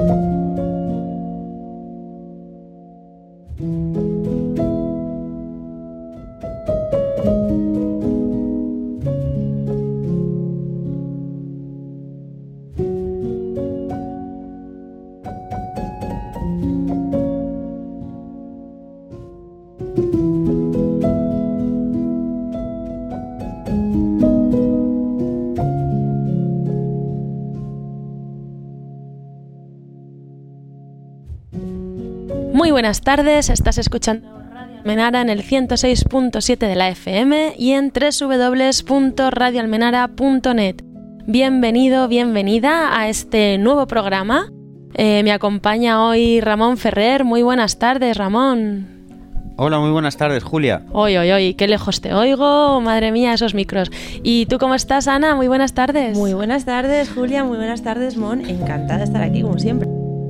Muy buenas tardes, estás escuchando Radio Almenara en el 106.7 de la FM y en www.radioalmenara.net. Bienvenido, bienvenida a este nuevo programa. Me acompaña hoy Ramón Ferrer. Muy buenas tardes, Ramón. Hola, muy buenas tardes, Julia. Oy, qué lejos te oigo, madre mía, esos micros. ¿Y tú cómo estás, Ana? Muy buenas tardes. Muy buenas tardes, Julia, muy buenas tardes, Mon. Encantada de estar aquí, como siempre.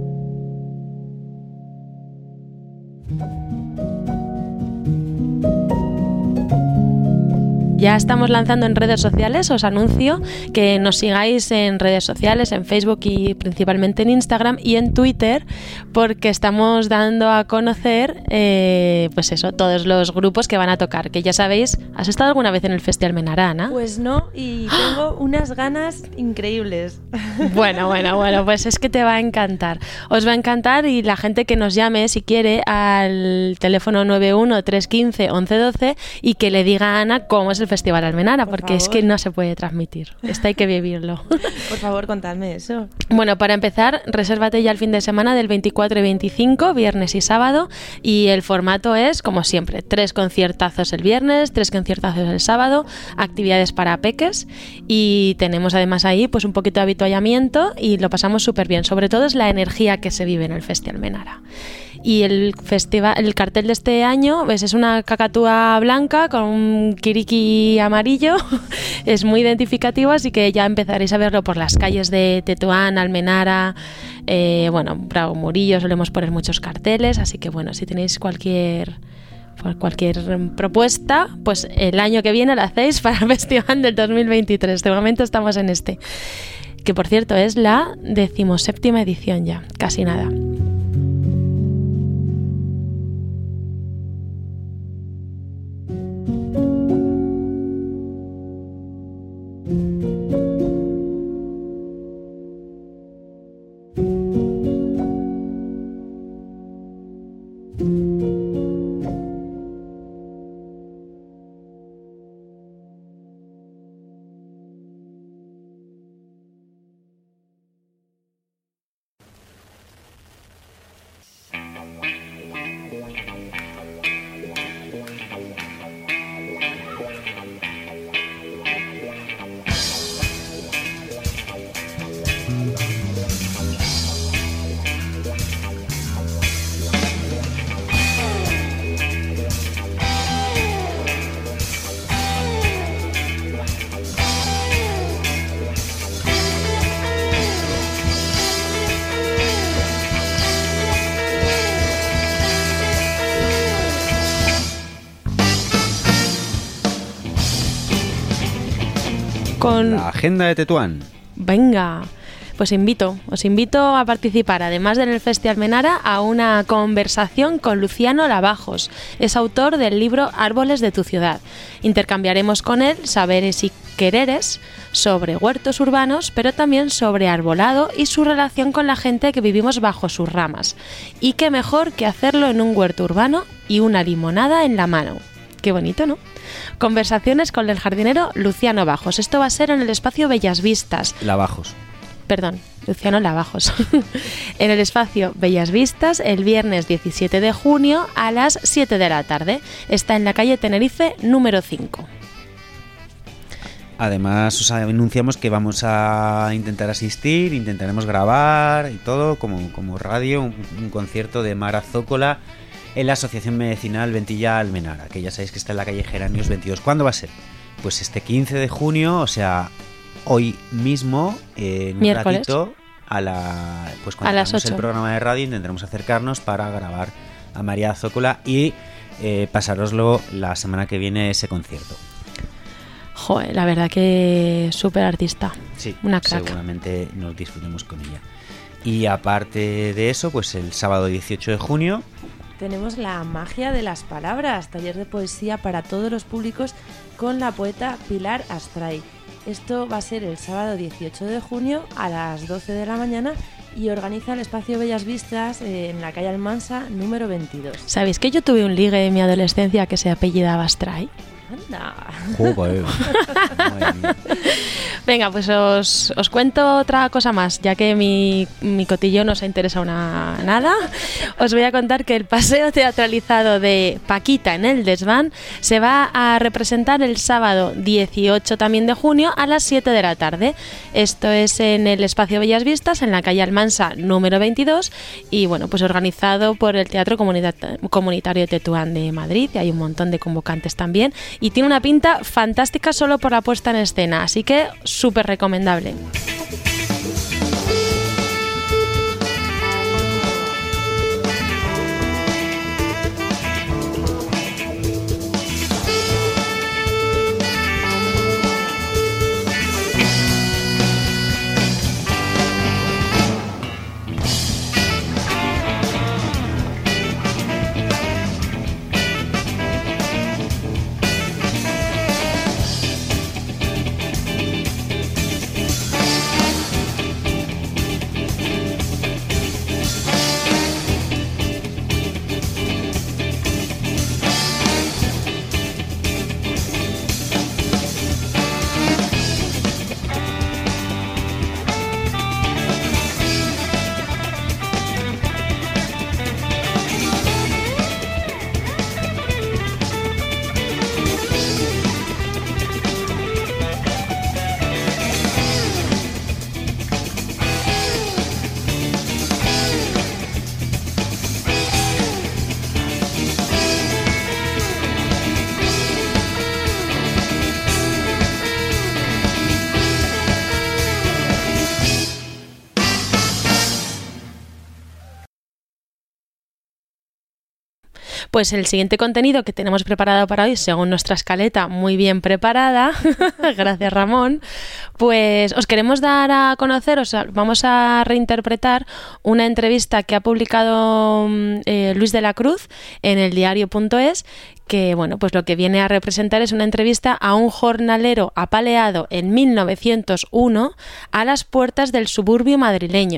Ya estamos lanzando en redes sociales, os anuncio que nos sigáis en redes sociales, en Facebook y principalmente en Instagram y en Twitter, porque estamos dando a conocer, pues eso, todos los grupos que van a tocar, que ya sabéis. ¿Has estado alguna vez en el Festi Almenara, Ana? Pues no, y tengo unas ganas increíbles. Bueno, pues es que te va a encantar. Os va a encantar, y la gente que nos llame, si quiere, al teléfono 91-315-1112 y que le diga a Ana cómo es el Festival Almenara, porque es que no se puede transmitir. Esto hay que vivirlo. Por favor, contadme eso. Bueno, para empezar, resérvate ya el fin de semana del 24 y 25, viernes y sábado, y el formato es, como siempre, 3 conciertazos el viernes, 3 conciertazos el sábado, actividades para peques, y tenemos además ahí pues un poquito de avituallamiento y lo pasamos súper bien. Sobre todo es la energía que se vive en el Festi Almenara. Y el cartel de este año, pues, es una cacatúa blanca con un kiriki amarillo. Es muy identificativo, así que ya empezaréis a verlo por las calles de Tetuán, Almenara, Bravo Murillo, solemos poner muchos carteles, así que bueno, si tenéis cualquier propuesta, pues el año que viene la hacéis para el festival del 2023. De momento estamos en este, que por cierto es la 17ª edición ya, casi nada. Con la agenda de Tetuán. Venga, pues os invito a participar, además del Festi Almenara, a una conversación con Luciano Lavajos. Es autor del libro Árboles de tu ciudad. Intercambiaremos con él saberes y quereres sobre huertos urbanos, pero también sobre arbolado y su relación con la gente que vivimos bajo sus ramas. Y qué mejor que hacerlo en un huerto urbano y una limonada en la mano. Qué bonito, ¿no? Conversaciones con el jardinero Luciano Lavajos. Esto va a ser en el espacio Bellas Vistas. Luciano Lavajos. En el espacio Bellas Vistas, el viernes 17 de junio a las 7 de la tarde. Está en la calle Tenerife número 5. Además, os anunciamos que vamos a intentar asistir, intentaremos grabar y todo, como radio, un concierto de Mara Zócola en la Asociación Medicinal Ventilla Almenara, que ya sabéis que está en la calle Geranios 22. ¿Cuándo va a ser? Pues este 15 de junio, o sea, hoy mismo, en un ratito, cuando hagamos el programa de radio, intentaremos acercarnos para grabar a María Zócola y pasároslo la semana que viene ese concierto. Joder, la verdad que súper artista. Sí, una crack. Seguramente nos disfrutemos con ella. Y aparte de eso, pues el sábado 18 de junio... tenemos la magia de las palabras, taller de poesía para todos los públicos con la poeta Pilar Astray. Esto va a ser el sábado 18 de junio a las 12 de la mañana y organiza el Espacio Bellas Vistas en la calle Almansa número 22. ¿Sabéis que yo tuve un ligue en mi adolescencia que se apellidaba Astray? ¡Anda! Joder. Venga, pues os cuento otra cosa más, ya que mi cotillo no os ha interesado nada. Os voy a contar que el paseo teatralizado de Paquita en el Desván se va a representar el sábado 18 también de junio a las 7 de la tarde. Esto es en el Espacio Bellas Vistas, en la calle Almansa número 22, y bueno, pues organizado por el Teatro Comunitario de Tetuán de Madrid, y hay un montón de convocantes también, y tiene una pinta fantástica solo por la puesta en escena, así que súper recomendable. Pues el siguiente contenido que tenemos preparado para hoy, según nuestra escaleta muy bien preparada, gracias Ramón, pues os queremos dar a conocer, vamos a reinterpretar una entrevista que ha publicado Luis de la Cruz en el diario.es, que bueno, pues lo que viene a representar es una entrevista a un jornalero apaleado en 1901 a las puertas del suburbio madrileño.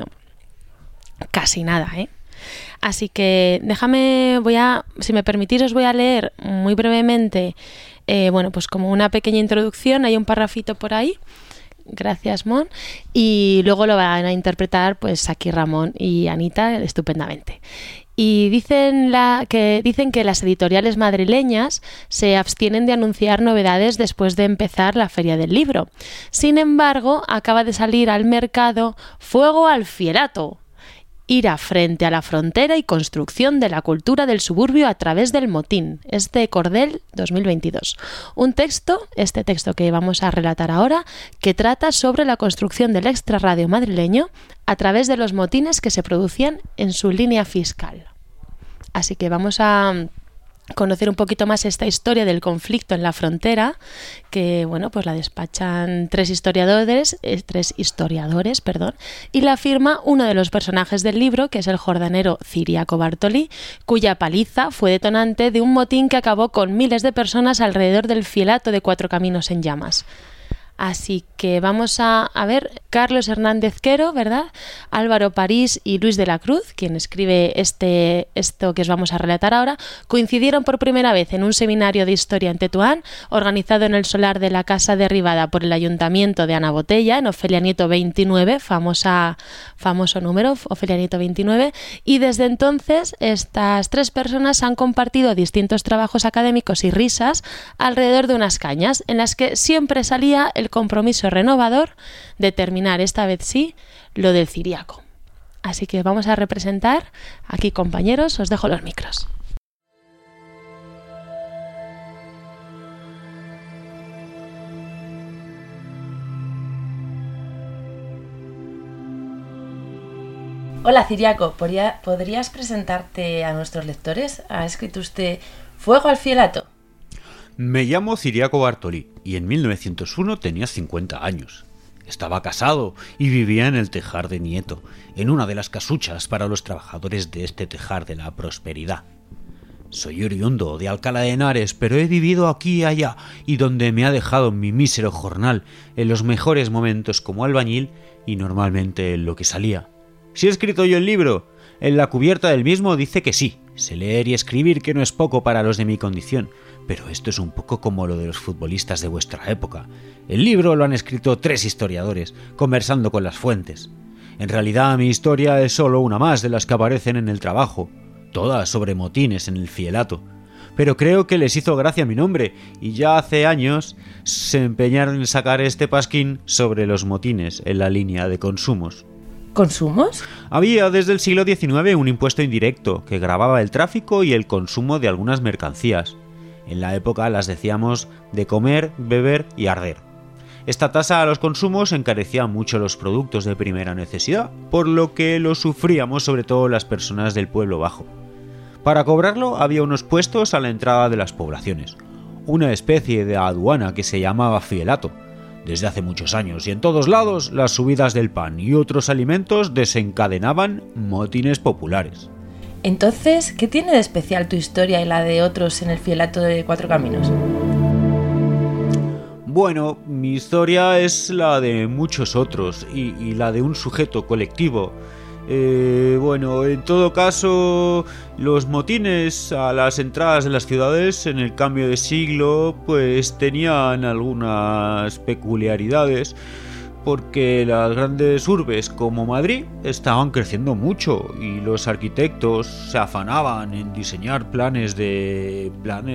Casi nada, ¿eh? Así que déjame, si me permitís, os voy a leer muy brevemente, bueno, pues como una pequeña introducción, hay un parrafito por ahí, gracias Mon, y luego lo van a interpretar pues aquí Ramón y Anita estupendamente. Y dicen que las editoriales madrileñas se abstienen de anunciar novedades después de empezar la Feria del Libro. Sin embargo, acaba de salir al mercado Fuego al Fielato. Ira frente a la frontera y construcción de la cultura del suburbio a través del motín. Es de Cordel 2022. Este texto que vamos a relatar ahora, que trata sobre la construcción del extrarradio madrileño a través de los motines que se producían en su línea fiscal. Así que vamos a conocer un poquito más esta historia del conflicto en la frontera, que bueno, pues la despachan tres historiadores, y la firma uno de los personajes del libro, que es el jordanero Ciriaco Bartolí, cuya paliza fue detonante de un motín que acabó con miles de personas alrededor del fielato de Cuatro Caminos en llamas. Así que vamos a ver, Carlos Hernández Quero, ¿verdad? Álvaro París y Luis de la Cruz, quien escribe esto que os vamos a relatar ahora, coincidieron por primera vez en un seminario de historia en Tetuán, organizado en el solar de la casa derribada por el Ayuntamiento de Ana Botella, en Ofelia Nieto 29, famoso número, Ofelia Nieto 29, y desde entonces estas tres personas han compartido distintos trabajos académicos y risas alrededor de unas cañas, en las que siempre salía el compromiso renovador de terminar esta vez sí lo del Ciriaco. Así que vamos a representar aquí, compañeros, os dejo los micros. Hola Ciriaco, ¿podrías presentarte a nuestros lectores? ¿Ha escrito usted Fuego al Fielato? Me llamo Ciriaco Bartolí y en 1901 tenía 50 años. Estaba casado y vivía en el Tejar de Nieto, en una de las casuchas para los trabajadores de este Tejar de la Prosperidad. Soy oriundo de Alcalá de Henares, pero he vivido aquí y allá, y donde me ha dejado mi mísero jornal, en los mejores momentos como albañil y normalmente en lo que salía. ¿Si he escrito yo el libro? En la cubierta del mismo dice que sí. Sé leer y escribir, que no es poco para los de mi condición, pero esto es un poco como lo de los futbolistas de vuestra época. El libro lo han escrito 3 historiadores, conversando con las fuentes. En realidad mi historia es solo una más de las que aparecen en el trabajo, todas sobre motines en el fielato. Pero creo que les hizo gracia mi nombre, y ya hace años se empeñaron en sacar este pasquín sobre los motines en la línea de consumos. ¿Consumos? Había desde el siglo XIX un impuesto indirecto que gravaba el tráfico y el consumo de algunas mercancías. En la época las decíamos de comer, beber y arder. Esta tasa a los consumos encarecía mucho los productos de primera necesidad, por lo que lo sufríamos sobre todo las personas del pueblo bajo. Para cobrarlo había unos puestos a la entrada de las poblaciones, una especie de aduana que se llamaba fielato. Desde hace muchos años y en todos lados las subidas del pan y otros alimentos desencadenaban motines populares. Entonces, ¿qué tiene de especial tu historia y la de otros en el fielato de Cuatro Caminos? Bueno, mi historia es la de muchos otros y la de un sujeto colectivo. En todo caso, los motines a las entradas de las ciudades en el cambio de siglo pues tenían algunas peculiaridades, porque las grandes urbes como Madrid estaban creciendo mucho y los arquitectos se afanaban en diseñar planes de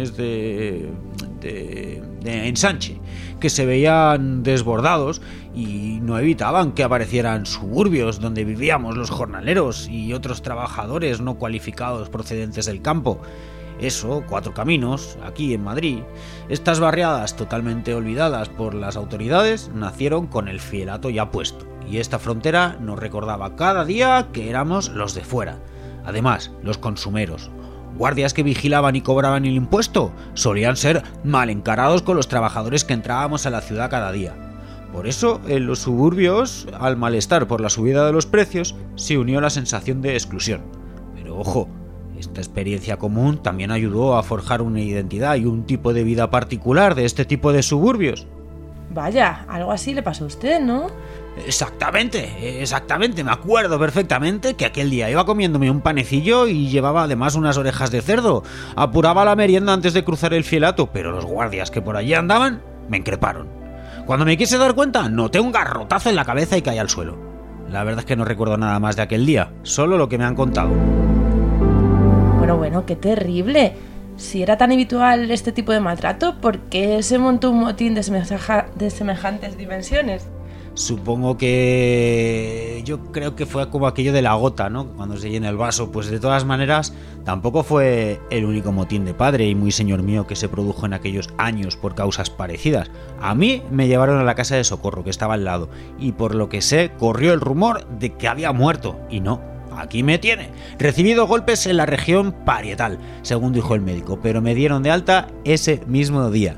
ensanche que se veían desbordados y no evitaban que aparecieran suburbios donde vivíamos los jornaleros y otros trabajadores no cualificados procedentes del campo. Eso, Cuatro Caminos, aquí en Madrid. Estas barriadas totalmente olvidadas por las autoridades nacieron con el fielato ya puesto, y esta frontera nos recordaba cada día que éramos los de fuera. Además, los consumeros, guardias que vigilaban y cobraban el impuesto, solían ser mal encarados con los trabajadores que entrábamos a la ciudad cada día. Por eso, en los suburbios, al malestar por la subida de los precios, se unió la sensación de exclusión. Pero ojo, esta experiencia común también ayudó a forjar una identidad y un tipo de vida particular de este tipo de suburbios. Vaya, algo así le pasó a usted, ¿no? Exactamente, me acuerdo perfectamente que aquel día iba comiéndome un panecillo y llevaba además unas orejas de cerdo. Apuraba la merienda antes de cruzar el fielato, pero los guardias que por allí andaban me increparon. Cuando me quise dar cuenta, noté un garrotazo en la cabeza y caí al suelo. La verdad es que no recuerdo nada más de aquel día, solo lo que me han contado. Bueno, qué terrible. Si era tan habitual este tipo de maltrato, ¿por qué se montó un motín de semejantes dimensiones? Supongo que... yo creo que fue como aquello de la gota, ¿no? Cuando se llena el vaso. Pues de todas maneras, tampoco fue el único motín de padre y muy señor mío que se produjo en aquellos años por causas parecidas. A mí me llevaron a la casa de socorro, que estaba al lado, y por lo que sé, corrió el rumor de que había muerto, y no. Aquí me tiene, recibido golpes en la región parietal, según dijo el médico, pero me dieron de alta ese mismo día.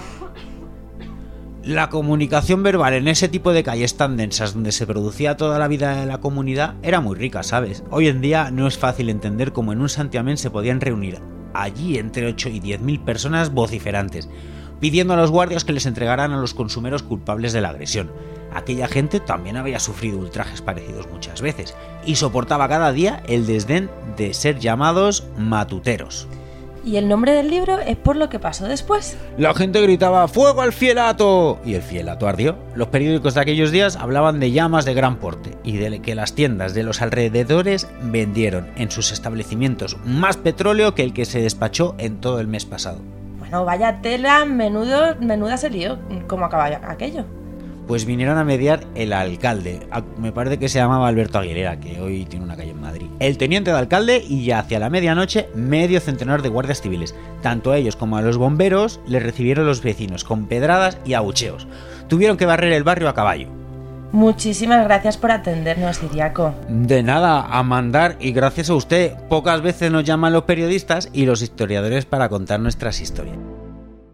La comunicación verbal en ese tipo de calles tan densas donde se producía toda la vida de la comunidad era muy rica, ¿sabes? Hoy en día no es fácil entender cómo en un santiamén se podían reunir allí entre 8 y 10.000 personas vociferantes, pidiendo a los guardias que les entregaran a los consumeros culpables de la agresión. Aquella gente también había sufrido ultrajes parecidos muchas veces y soportaba cada día el desdén de ser llamados matuteros. ¿Y el nombre del libro es por lo que pasó después? La gente gritaba ¡fuego al fielato! Y el fielato ardió. Los periódicos de aquellos días hablaban de llamas de gran porte y de que las tiendas de los alrededores vendieron en sus establecimientos más petróleo que el que se despachó en todo el mes pasado. Bueno, vaya tela, menuda se lió. ¿Cómo acaba aquello? Pues vinieron a mediar el alcalde, me parece que se llamaba Alberto Aguilera, que hoy tiene una calle en Madrid, el teniente de alcalde y ya hacia la medianoche medio centenar de guardias civiles. Tanto a ellos como a los bomberos les recibieron los vecinos con pedradas y abucheos. Tuvieron que barrer el barrio a caballo. Muchísimas gracias por atendernos, Ciriaco. De nada, a mandar, y gracias a usted. Pocas veces nos llaman los periodistas y los historiadores para contar nuestras historias.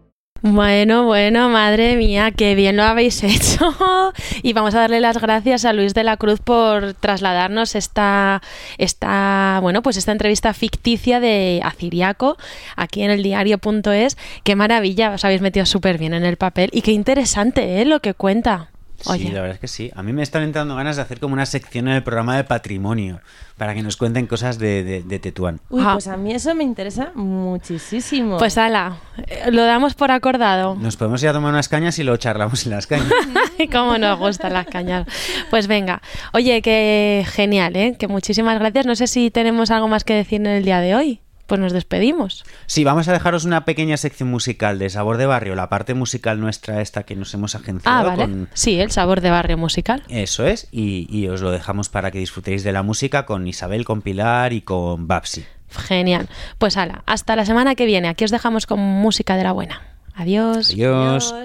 Bueno, madre mía, qué bien lo habéis hecho. Y vamos a darle las gracias a Luis de la Cruz por trasladarnos esta entrevista ficticia de Aciriaco aquí en el diario.es. Qué maravilla, os habéis metido súper bien en el papel y qué interesante, lo que cuenta. Oye. Sí, la verdad es que sí. A mí me están entrando ganas de hacer como una sección en el programa de patrimonio para que nos cuenten cosas de Tetuán. Uy, pues a mí eso me interesa muchísimo. Pues ala, lo damos por acordado. Nos podemos ir a tomar unas cañas y lo charlamos en las cañas. Cómo nos gustan las cañas. Pues venga. Oye, qué genial, que muchísimas gracias. No sé si tenemos algo más que decir en el día de hoy. Pues nos despedimos. Sí, vamos a dejaros una pequeña sección musical de Sabor de Barrio, la parte musical nuestra esta que nos hemos agenciado. Vale. Sí, el Sabor de Barrio musical. Eso es, y os lo dejamos para que disfrutéis de la música con Isabel, con Pilar y con Babsi. Genial. Pues ala, hasta la semana que viene. Aquí os dejamos con música de la buena. Adiós. Adiós.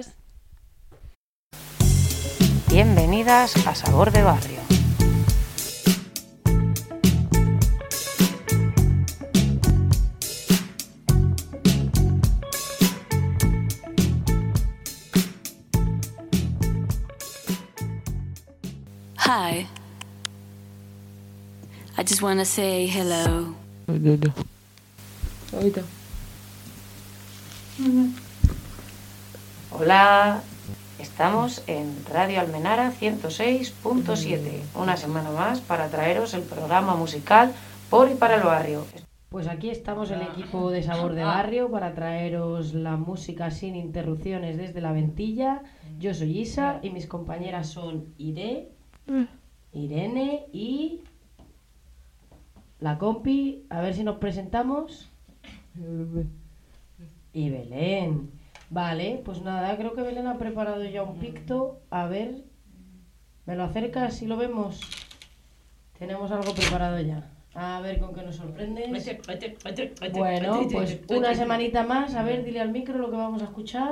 Bienvenidas a Sabor de Barrio. Hi. I just want to say hello. Hola, estamos en Radio Almenara 106.7, una semana más para traeros el programa musical por y para el barrio. Pues aquí estamos el equipo de Sabor de Barrio para traeros la música sin interrupciones desde la Ventilla. Yo soy Isa y mis compañeras son Irene y la compi. A ver si nos presentamos. Y Belén. Vale, pues nada, creo que Belén ha preparado ya un picto. A ver, ¿me lo acercas y lo vemos? Tenemos algo preparado ya. A ver con qué nos sorprendes. Bueno, pues una semanita más. A ver, dile al micro lo que vamos a escuchar.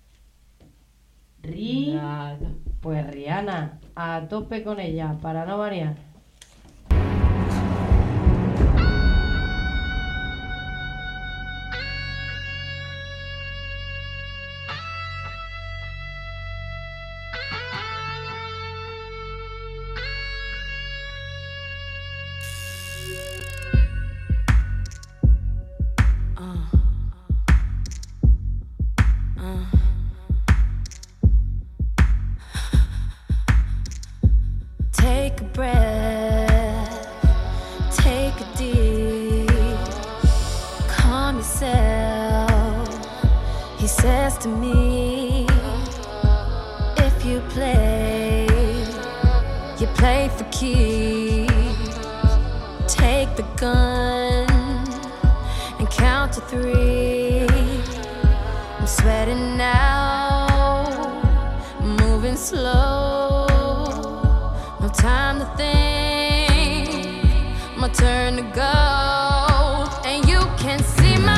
Pues Rihanna, a tope con ella, para no variar. Take a breath, take a deep, calm yourself. He says to me, if you play for keeps. Take the gun and count to 3. I'm sweating now, moving slow. No time to think, my turn to go. And you can see my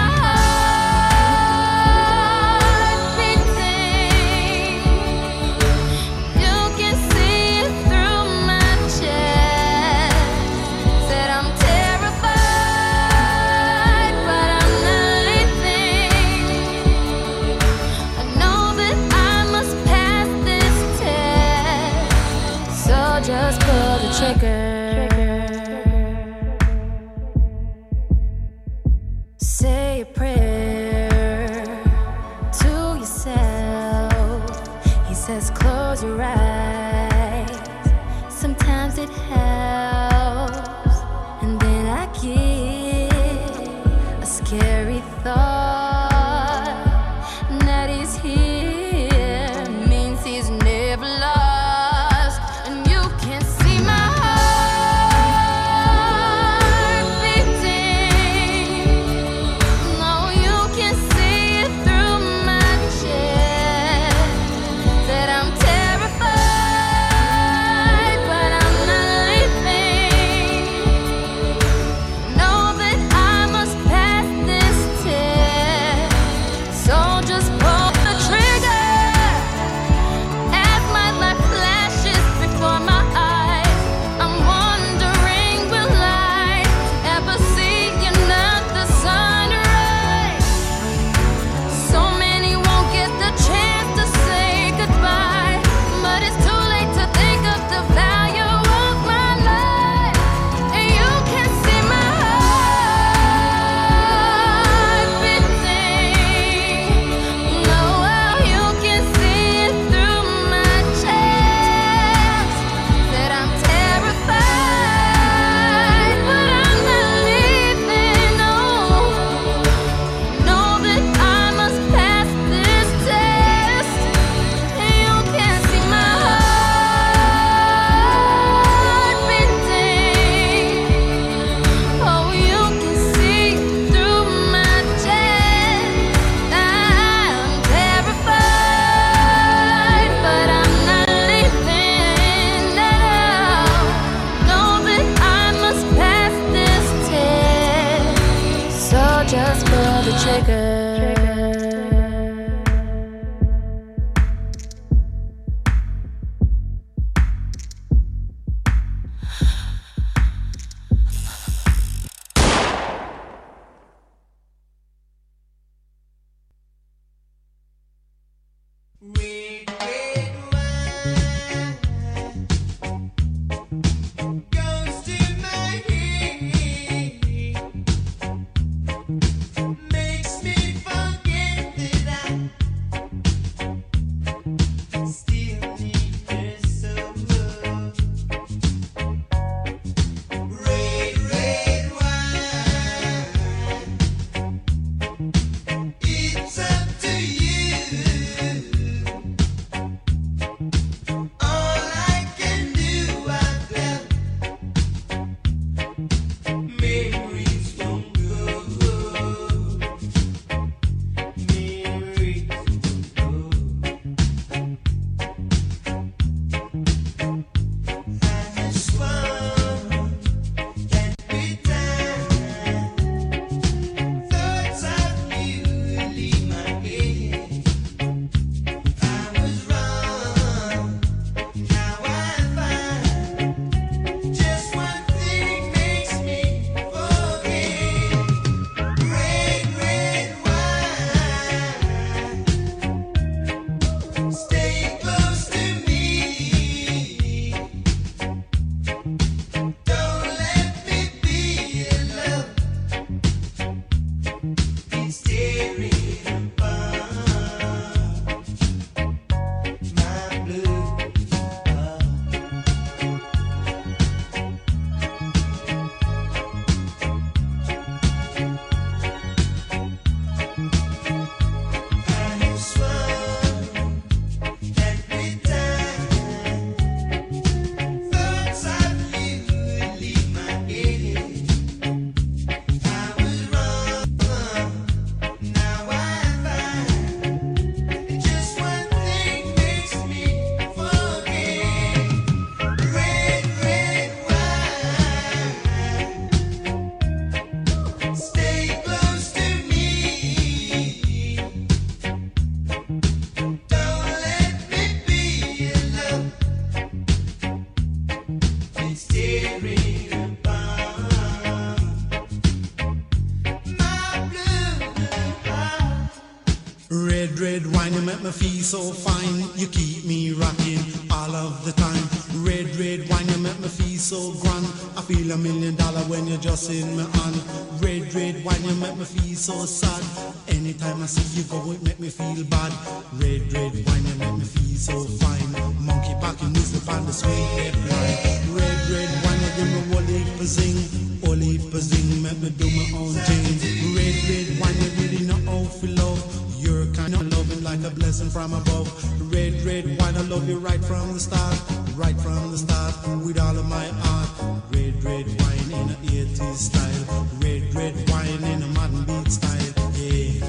heart beating. You can see it through my chest. Said I'm terrified, but I'm not leaving. I know that I must pass this test. So just pull the trigger. Say a prayer to yourself. He says close your eyes. Sometimes it helps. And then I get a scary thought that he's here means he's never lost. And you can see my heart beating. No, you can see it through my chest. That I'm terrified, but I'm not leaving. Know that I must pass this test. Red wine, you make me feel so fine. You keep me rocking all of the time. Red wine, you make me feel so grand. I feel $1 million when you're just in my hand. Red wine, you make me feel so sad. Anytime I see you go, it make me feel bad. Red wine, you make me feel so fine. Monkey packing music on the sweet red wine. Red wine, you give me whole heap of zing, make me do my own thing. Red wine, you really know how to love. You're kind of loving like a blessing from above. Red wine, I love you right from the start, with all of my heart. Red wine in a 80s style, red wine in a modern beat style, yeah.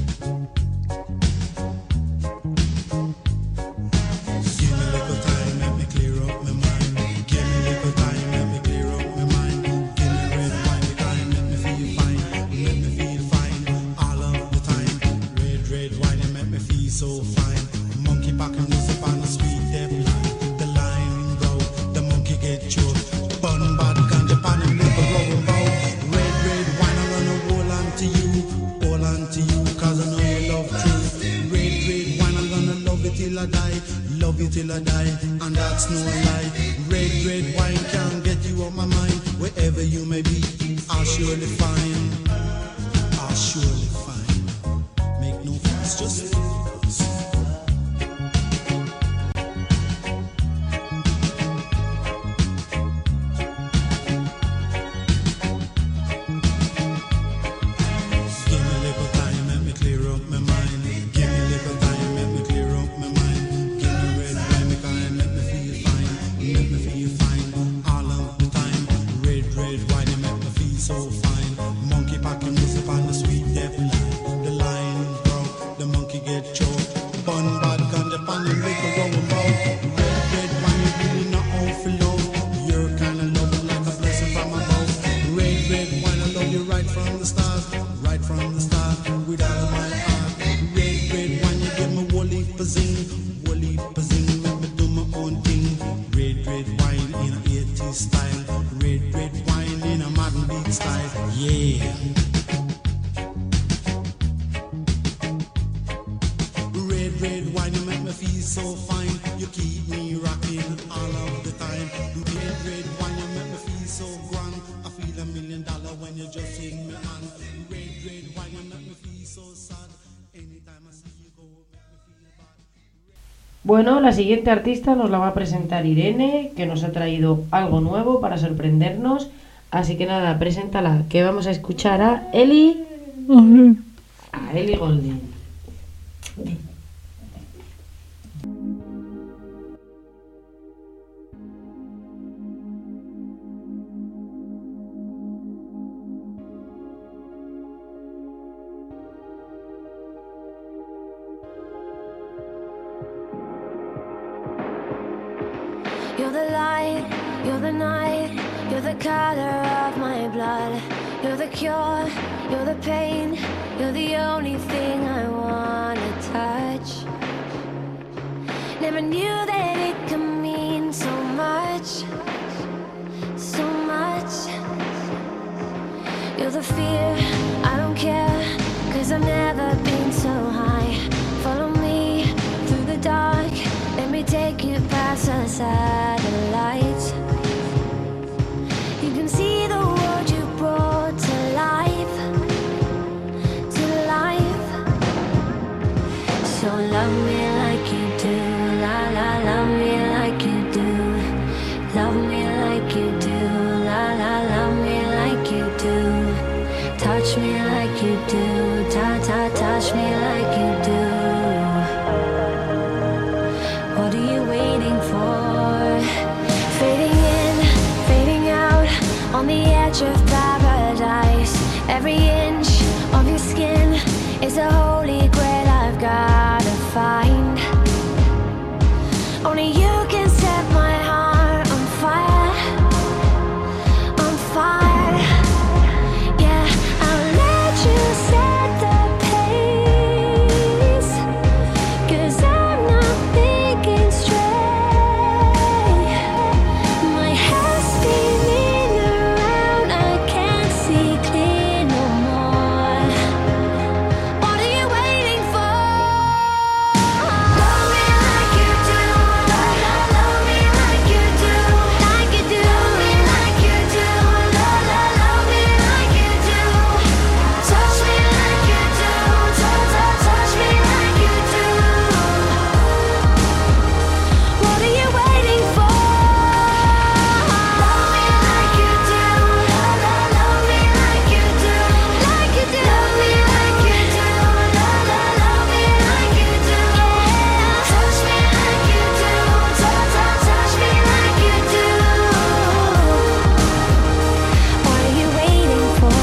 Give me a little time, let me clear up my mind. Give me a little time, let me clear up my mind. Give me red wine, the time, let me feel fine, let me feel fine all of the time. Red wine, you make me feel so fine. Monkey packing music on the sweet deaf line. The line go, the monkey get choked. Bun bad ganja pan and liver rubber bow. Red wine, I'm gonna hold on to you, cause I know you love truth. Red wine, I'm gonna love you till I die, and that's no lie. Red wine can't get you off my mind. Wherever you may be, I'll surely find. Make no fuss, just so fine. Monkey packing music on the sweet deaf line. The line broke, the monkey get style. Red wine in a modern beat style. Yeah. Red wine, you make me feel so fine. You keep me rocking all of the time. Red wine, you make me feel so grand. I feel $1 million when you just take me on. Red wine, you make me feel so sad. Anytime I see you go, make me feel bad. Bueno, la siguiente artista nos la va a presentar Irene, que nos ha traído algo nuevo para sorprendernos. Así que nada, preséntala, que vamos a escuchar a Ellie Goulding. You're the light, you're the night, you're the color of my blood. You're the cure, you're the pain, you're the only thing I wanna touch. Never knew that it could mean so much, so much. You're the fear, I don't care, 'cause I've never been so high. Follow me through the dark, let me take you past the satellites. You can see the world you brought to life, to life. So love me like you do, la la, love me like you do. Love me like you do, la la, love me like you do. Touch me like you do, ta ta, touch me like you do. What are you waiting for? Fading in, fading out, on the edge of paradise. Every inch of your skin is a holy grail I've gotta find. Only you can set my heart on fire, on fire. Yeah, I'll let you set the pace, 'cause I'm not thinking straight. My head's spinning around, I can't see clear no more. What are you waiting for? Love me like you do, love me like you do, like you do. Love me like you do, love me like you do. Touch me like you do, touch me like you do. What are you waiting for? Love me like you do, love me like you do, like you do. Love me like you do, love me like you do. Touch me like you do, touch me like you do. What are you waiting for?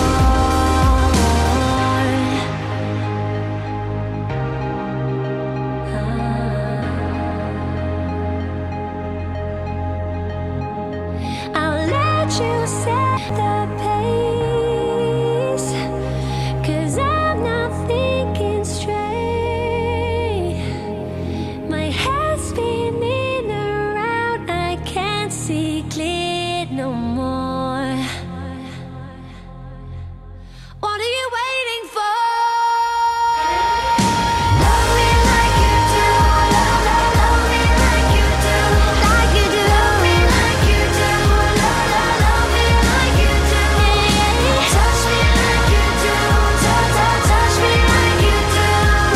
I'll let you set the pace, 'cause I'm not thinking straight. My head's spinning around, I can't see clear no more. What are you waiting for? Love me like you do, love me like you do, like you do. Love me like you do, love me like you do. Touch me like you do, touch me like you do.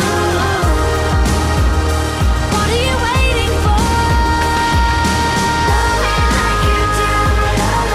What are you waiting for? Love me like you do, love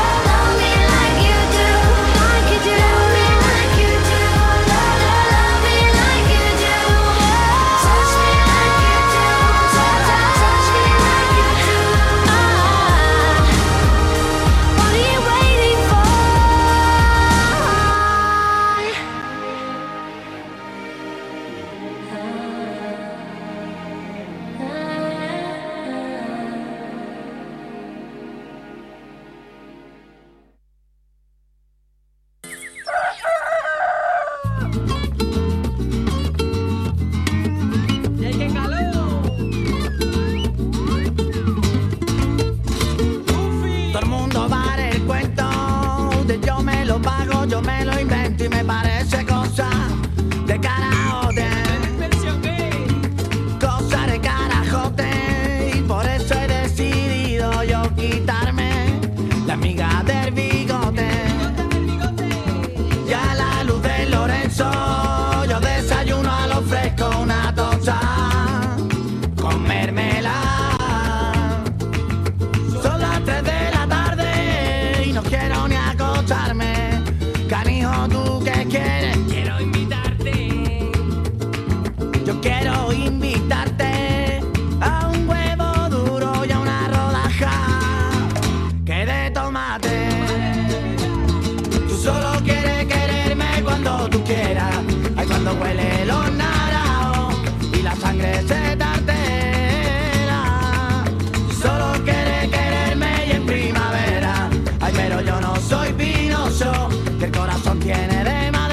late. Tú solo quieres quererme cuando tú quieras. Ay, cuando huele los naranjos y la sangre se te altera. Tú solo quieres quererme y en primavera. Ay, pero yo no soy Pinocho, que el corazón tiene de madera.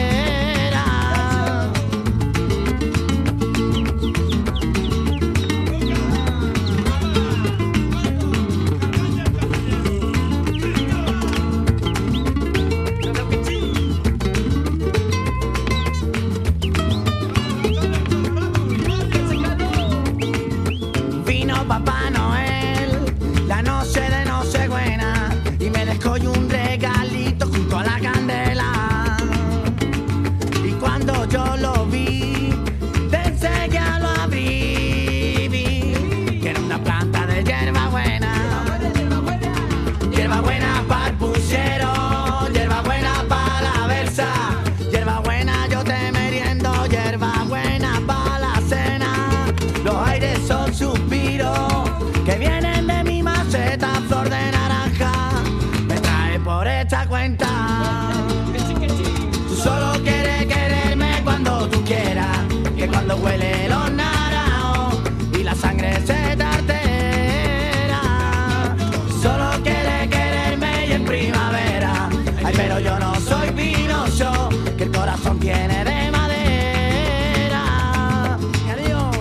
Vino Papá Noel la noche de Nochebuena y me dejó un regalito junto a la candela. Y cuando yo lo vi, pensé que ya lo abrí, vi que era una planta de hierbabuena. Hierbabuena para el puchero, hierbabuena para la versa, hierbabuena yo te meriendo, hierbabuena para la cena. Los aires son suspiros que vienen de mi maceta, flor de naranja me trae por esta cuenta. Tú solo quieres quererme cuando tú quieras, que cuando huele los naranjos y la sangre se te altera. Solo quieres quererme y en primavera. Ay, pero yo no soy Pinocho, que el corazón tiene de madera. Y adiós.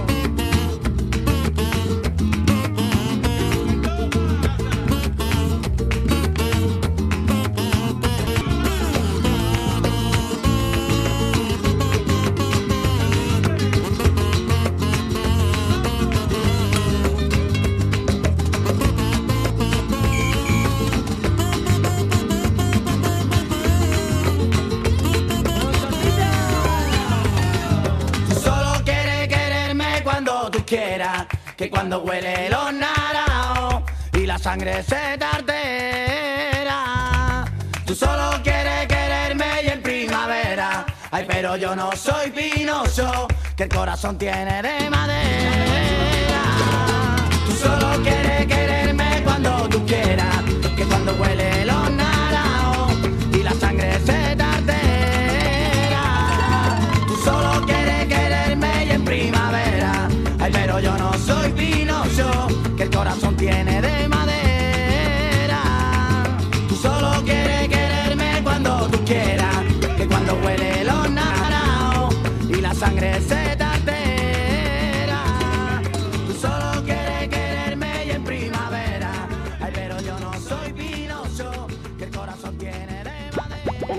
Tú solo quieres quererme cuando tú quieras, que cuando huele los naranjos y la sangre se te altera. Tú solo quieres quererme y en primavera. Ay, pero yo no soy Pinocho, que el corazón tiene de madera. Tú solo quieres quererme cuando tú quieras, que cuando huele los naranjos y la sangre se te altera. Tú solo quieres quererme y en primavera. Ay, pero yo no soy Pinocho, que el corazón tiene de madera. Tú solo quieres quererme cuando tú quieras, que cuando huele los naranjos y la sangre se te altera. Tú solo quieres quererme y en primavera. Ay, pero yo no soy Pinocho, que el corazón tiene de madera.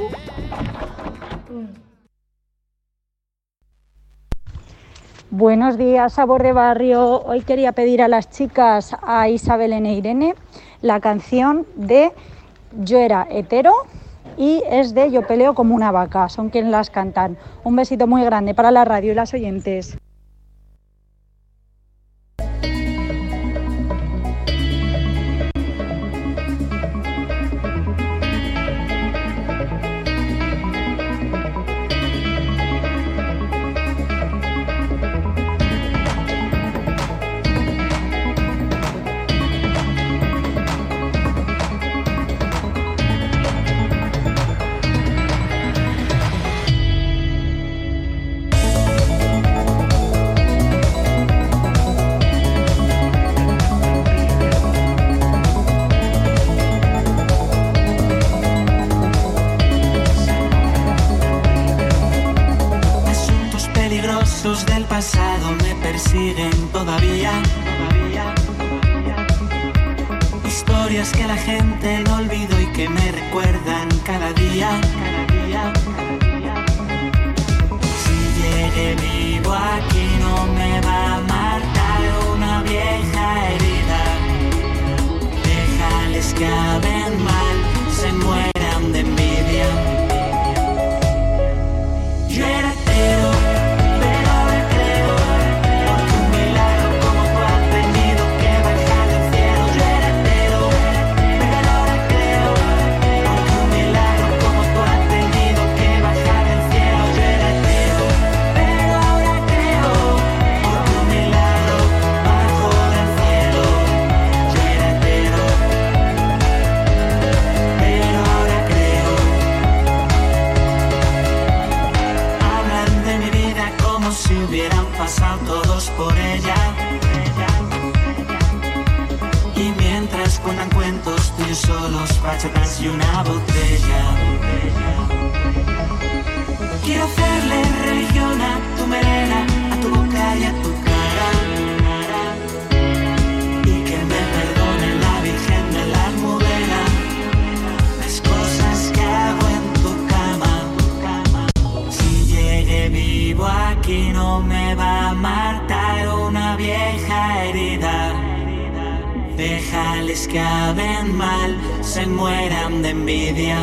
Buenos días, Sabor de Barrio. Hoy quería pedir a las chicas, a Isabel e Irene, la canción de Yo era hetero y es de Yo peleo como una vaca. Son quienes las cantan. Un besito muy grande para la radio y las oyentes. Del pasado me persiguen todavía. Historias que la gente no olvido y que me recuerdan cada día. Si llegué vivo aquí no me va a marcar una vieja herida. Déjales que hablen mal, se mueran de envidia. Yo era hetero. dos bachatas y una botella. Quiero hacerle religión a tu melena, a tu boca y a tu cara, y que me perdone la Virgen de la Almudena las cosas que hago en tu cama. Si llegué vivo aquí no me va a matar una vieja herida. Déjales que hablen mal, se mueran de envidia.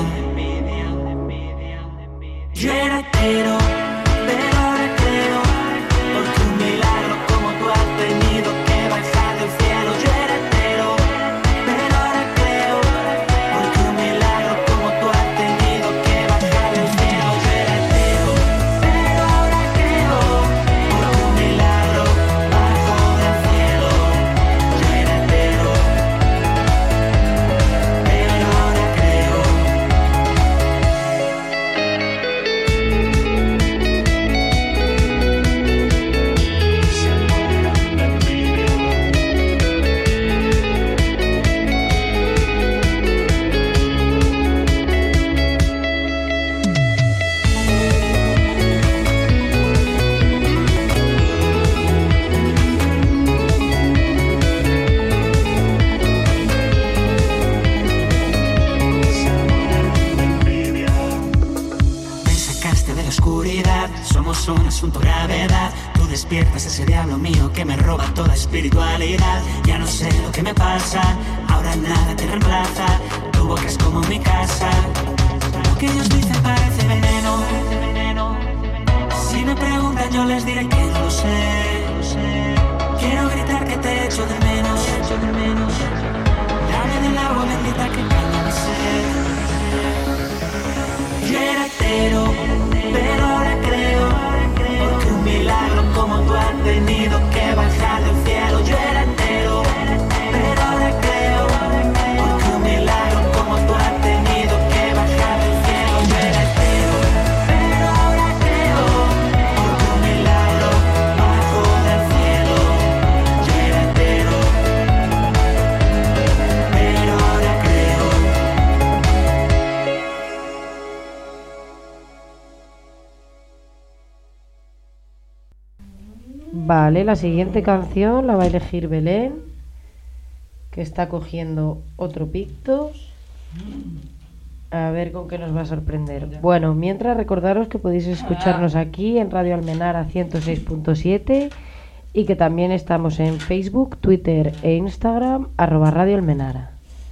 Yo era hetero, pero ahora creo, porque un milagro como tú has tenido que bajar del cielo. Yo era hetero, pero ahora creo, porque un milagro como tú has tenido que bajar del cielo. Yo era hetero, pero ahora creo, porque un milagro bajó del cielo. Yo era hetero, pero ahora creo. Me sacaste de la oscuridad, somos un asunto gravedad. Tú despiertas ese diablo mío que me roba toda espiritualidad. Ya no sé lo que me pasa, ahora nada te reemplaza. Tu boca es como mi casa, lo que ellos dicen parece veneno. Si me preguntan yo les diré que no lo sé. Quiero gritar que te echo de menos. Dame del agua bendita que calma mi sed. Yo era hetero, pero ahora creo, porque un milagro como tú has tenido que bajar del cielo. Yo era hetero, pero ahora creo, porque un milagro como tú has tenido que bajar del cielo. Yo era hetero, pero ahora creo, porque un milagro bajó del cielo. Yo era hetero, pero ahora creo. Vale, la siguiente canción la va a elegir Belén, que está cogiendo otro Pictos. A ver con qué nos va a sorprender. Bueno, mientras recordaros que podéis escucharnos aquí en Radio Almenara 106.7 y que también estamos en Facebook, Twitter e Instagram @Radio Almenara.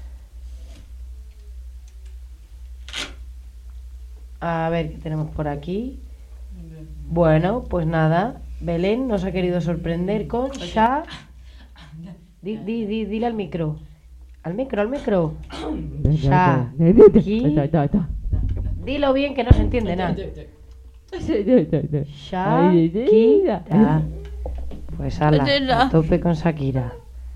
A ver qué tenemos por aquí. Bueno, pues nada, Belén nos ha querido sorprender con Sha. Dile al micro. Al micro. Sha. Dilo bien que no se entiende nada. Shakira. Pues ala, a tope con Shakira.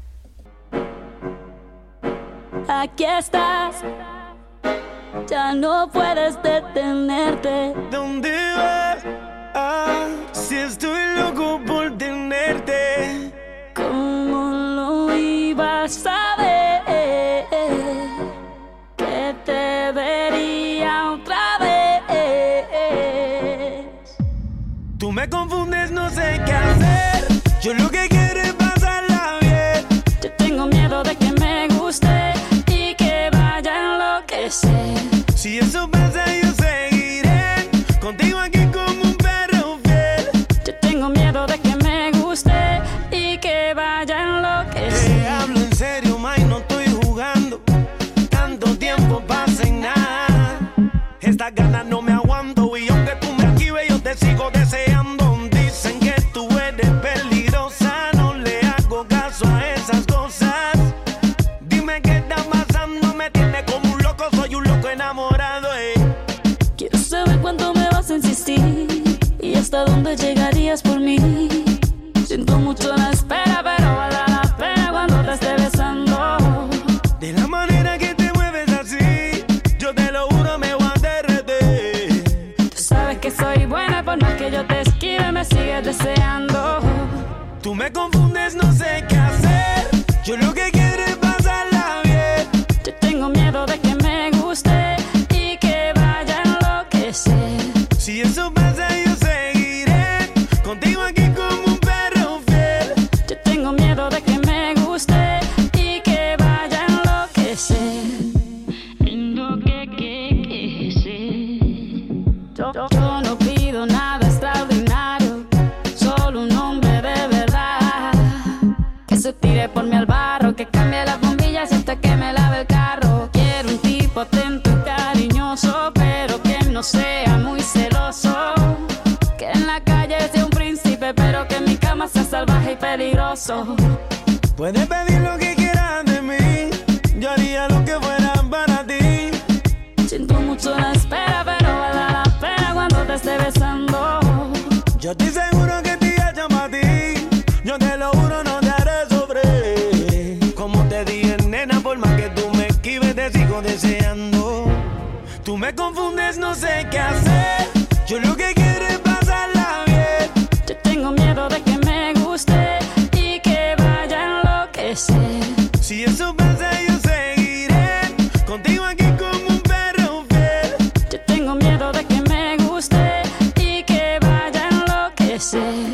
Aquí estás, ya no puedes detenerte. ¿Dónde vas? Ah, si estoy loco por tenerte. ¿Cómo lo ibas a ver? Que te vería otra vez. Tú me confundes, no sé qué hacer. Yo lo que quiero es pasarla bien. Yo tengo miedo de que me guste y que vaya a enloquecer. Si eso pasa yo seguiré contigo aquí como un perro fiel. Yo tengo miedo de que me guste y que vaya a enloquecer. Te hablo en serio, May, no estoy jugando. Tanto tiempo pasa en nada. Estas ganas no me aguanto y aunque tú me esquives yo te sigo deseando. Dicen que tú eres peligrosa, no le hago caso a esas cosas. Dime qué está pasando, me tiene como un loco, soy un loco enamorado. Quiero saber cuánto me vas a insistir y hasta dónde llegarías por mí. Siento mucho la espera, pero vale la pena cuando te esté besando. De la manera que te mueves así, yo te lo juro me voy a derretir. Tú sabes que soy buena, por más que yo te esquive me sigues deseando. Tú me confundes, no sé qué hacer. Yo lo que quiero es pasarla bien. Yo tengo miedo Puedes pedir lo que quieras de mí, yo haría lo que fuera para ti. Siento mucho la espera, pero vale la pena cuando te esté besando. Yo estoy seguro que te llamo a ti, yo te lo juro, no te haré sobre. Como te dije, nena, por más que tú me esquives, te sigo deseando. Tú me confundes, no sé qué hacer, yo lo que quiero es pasarla bien. Yo tengo miedo de que me guste y que vaya a enloquecer. Si eso pasa, yo seguiré contigo aquí como un perro fiel. Yo tengo miedo de que me guste y que vaya a enloquecer.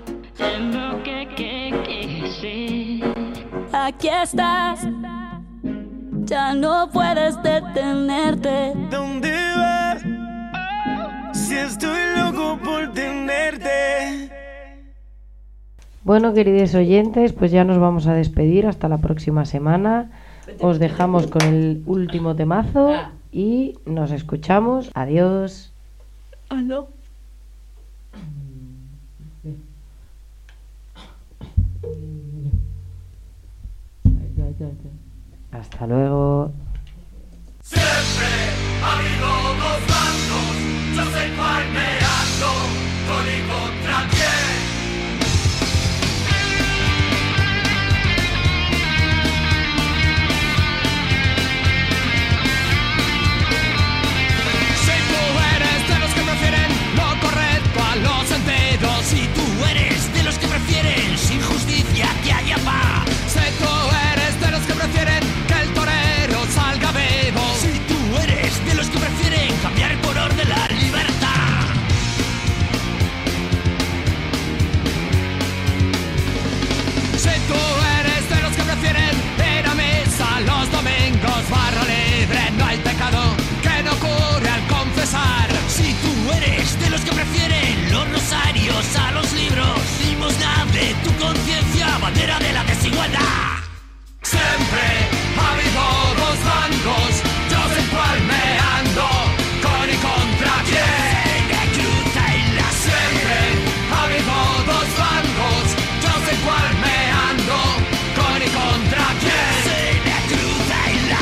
Aquí estás, ya no puedes detenerte. ¿Dónde vas? Si estoy loco por tenerte. Bueno, queridos oyentes, pues ya nos vamos a despedir hasta la próxima semana. Os dejamos con el último temazo y nos escuchamos. Adiós. Aló. Hasta luego. Siempre ha habido dos bandos, yo sé cuál me ando, con y contra quién. Si tú eres de los que prefieren lo correcto a los enteros, si tú eres de los que prefieren sin justicia que haya paz, si tú eres de los que prefieren que el torero salga vivo, si tú eres de los que prefieren cambiar el color de la libertad. Si tú eres de los que prefieren ir a misa los domingos, barra libre, no hay pecado que no cure al confesar. Si tú eres de los que prefieren los rosarios a los libros, limosna de tu conciencia, bandera de la desigualdad. Siempre ha habido dos bandos, yo sé cuál me ando, con y contra quién. De cruza y la siempre ha habido dos bandos, yo sé cuál me ando, con y contra quién. De cruza y la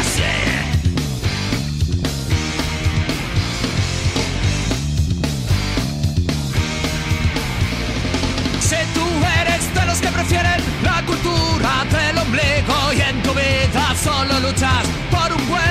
Si tú eres de los que prefieren la cultura del ombligo y en tu vida solo luchas por un buen